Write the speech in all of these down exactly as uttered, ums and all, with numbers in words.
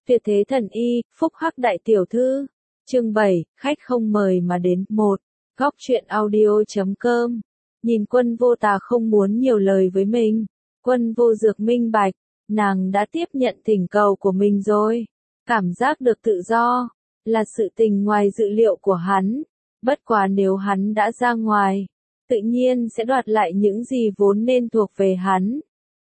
Tuyệt thế thần y, phúc hắc đại tiểu thư. Chương bảy, khách không mời mà đến. Một. Góc truyện audio.com. Nhìn Quân Vô Tà không muốn nhiều lời với mình. Quân Vô Dược minh bạch, nàng đã tiếp nhận thỉnh cầu của mình rồi. Cảm giác được tự do, là sự tình ngoài dự liệu của hắn. Bất quá nếu hắn đã ra ngoài, tự nhiên sẽ đoạt lại những gì vốn nên thuộc về hắn.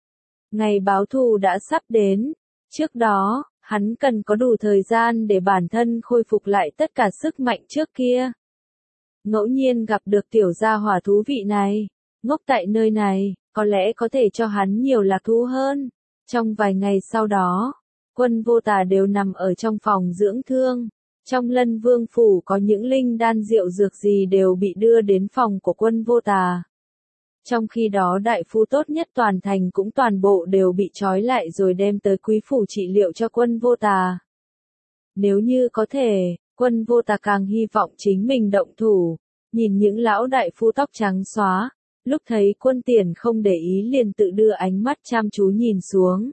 Ngày báo thù đã sắp đến. Trước đó, hắn cần có đủ thời gian để bản thân khôi phục lại tất cả sức mạnh trước kia. Ngẫu nhiên gặp được tiểu gia hỏa thú vị này, ngốc tại nơi này, có lẽ có thể cho hắn nhiều lạc thú hơn. Trong vài ngày sau đó, Quân Vô Tà đều nằm ở trong phòng dưỡng thương. Trong Lân Vương phủ có những linh đan rượu dược gì đều bị đưa đến phòng của Quân Vô Tà. Trong khi đó đại phu tốt nhất toàn thành cũng toàn bộ đều bị trói lại rồi đem tới quý phủ trị liệu cho Quân Vô Tà. Nếu như có thể, Quân Vô Tà càng hy vọng chính mình động thủ. Nhìn những lão đại phu tóc trắng xóa, lúc thấy Quân Tiền không để ý liền tự đưa ánh mắt chăm chú nhìn xuống.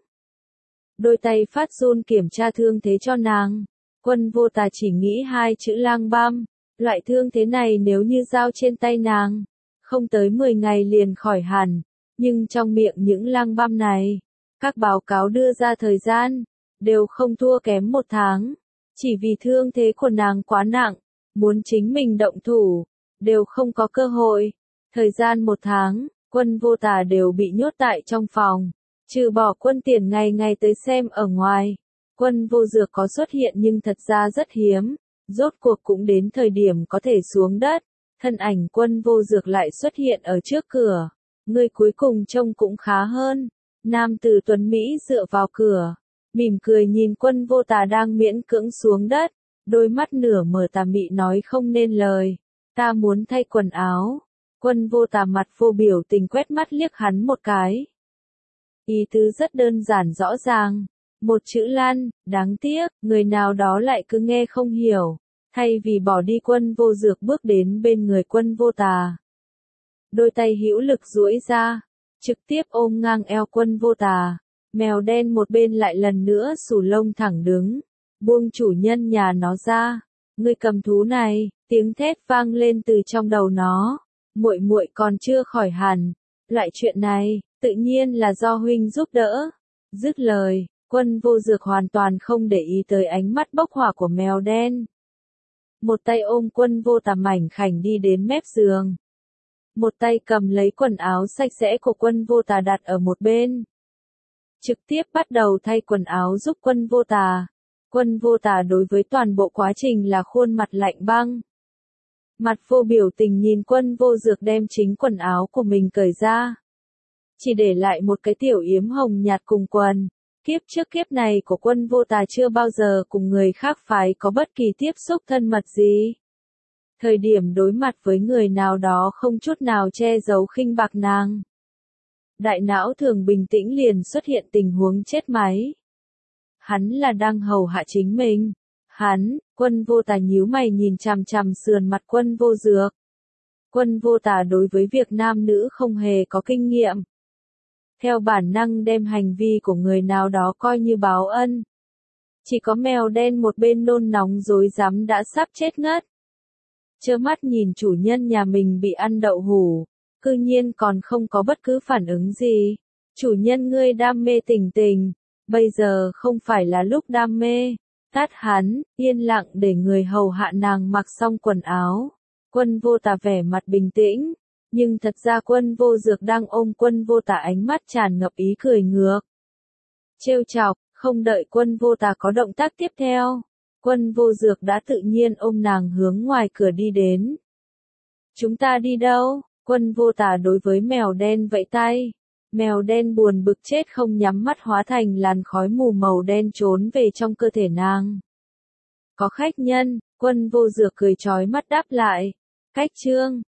Đôi tay phát run kiểm tra thương thế cho nàng. Quân Vô Tà chỉ nghĩ hai chữ lang băm. Loại thương thế này nếu như giao trên tay nàng, không tới mười ngày liền khỏi hẳn. Nhưng trong miệng những lang băm này, các báo cáo đưa ra thời gian, đều không thua kém một tháng. Chỉ vì thương thế của nàng quá nặng, muốn chính mình động thủ, đều không có cơ hội. Thời gian một tháng, Quân Vô Tà đều bị nhốt tại trong phòng. Trừ bỏ Quân Tiền ngày ngày tới xem ở ngoài. Quân Vô Dược có xuất hiện nhưng thật ra rất hiếm. Rốt cuộc cũng đến thời điểm có thể xuống đất. Thân ảnh Quân Vô Dược lại xuất hiện ở trước cửa. Người cuối cùng trông cũng khá hơn. Nam tử tuấn Mỹ dựa vào cửa, mỉm cười nhìn Quân Vô Tà đang miễn cưỡng xuống đất. Đôi mắt nửa mở tà mị nói không nên lời. Ta muốn thay quần áo. Quân Vô Tà mặt vô biểu tình quét mắt liếc hắn một cái. Ý tứ rất đơn giản rõ ràng. Một chữ lan, đáng tiếc, người nào đó lại cứ nghe không hiểu. Thay vì bỏ đi Quân Vô Dược bước đến bên người Quân Vô Tà. Đôi tay hữu lực duỗi ra, trực tiếp ôm ngang eo Quân Vô Tà. Mèo đen một bên lại lần nữa xù lông thẳng đứng. Buông chủ nhân nhà nó ra. Ngươi cầm thú này, tiếng thét vang lên từ trong đầu nó. Muội muội còn chưa khỏi hẳn. Loại chuyện này, tự nhiên là do huynh giúp đỡ. Dứt lời, Quân Vô Dược hoàn toàn không để ý tới ánh mắt bốc hỏa của mèo đen. Một tay ôm Quân Vô Tà mảnh khảnh đi đến mép giường. Một tay cầm lấy quần áo sạch sẽ của Quân Vô Tà đặt ở một bên. Trực tiếp bắt đầu thay quần áo giúp Quân Vô Tà. Quân Vô Tà đối với toàn bộ quá trình là khuôn mặt lạnh băng. Mặt vô biểu tình nhìn Quân Vô Dược đem chính quần áo của mình cởi ra. Chỉ để lại một cái tiểu yếm hồng nhạt cùng quần. Kiếp trước kiếp này của Quân Vô Tà chưa bao giờ cùng người khác phái có bất kỳ tiếp xúc thân mật gì. Thời điểm đối mặt với người nào đó không chút nào che giấu khinh bạc nàng. Đại não thường bình tĩnh liền xuất hiện tình huống chết máy. Hắn là đang hầu hạ chính mình. Hắn, Quân Vô Tà nhíu mày nhìn chằm chằm sườn mặt Quân Vô Dược. Quân Vô Tà đối với việc nam nữ không hề có kinh nghiệm. Theo bản năng đem hành vi của người nào đó coi như báo ân. Chỉ có mèo đen một bên nôn nóng rối rắm đã sắp chết ngất. Trơ mắt nhìn chủ nhân nhà mình bị ăn đậu hủ, cư nhiên còn không có bất cứ phản ứng gì. Chủ nhân ngươi đam mê tình tình, bây giờ không phải là lúc đam mê. Tát hắn, yên lặng để người hầu hạ nàng mặc xong quần áo. Quân Vô Tà vẻ mặt bình tĩnh, nhưng thật ra Quân Vô Dược đang ôm Quân Vô Tà ánh mắt tràn ngập ý cười ngược. Trêu chọc, không đợi Quân Vô Tà có động tác tiếp theo. Quân Vô Dược đã tự nhiên ôm nàng hướng ngoài cửa đi đến. Chúng ta đi đâu? Quân Vô Tà đối với mèo đen vẫy tay. Mèo đen buồn bực chết không nhắm mắt hóa thành làn khói mù màu đen trốn về trong cơ thể nàng. Có khách nhân, Quân Vô Dược cười chói mắt đáp lại. Cách trương,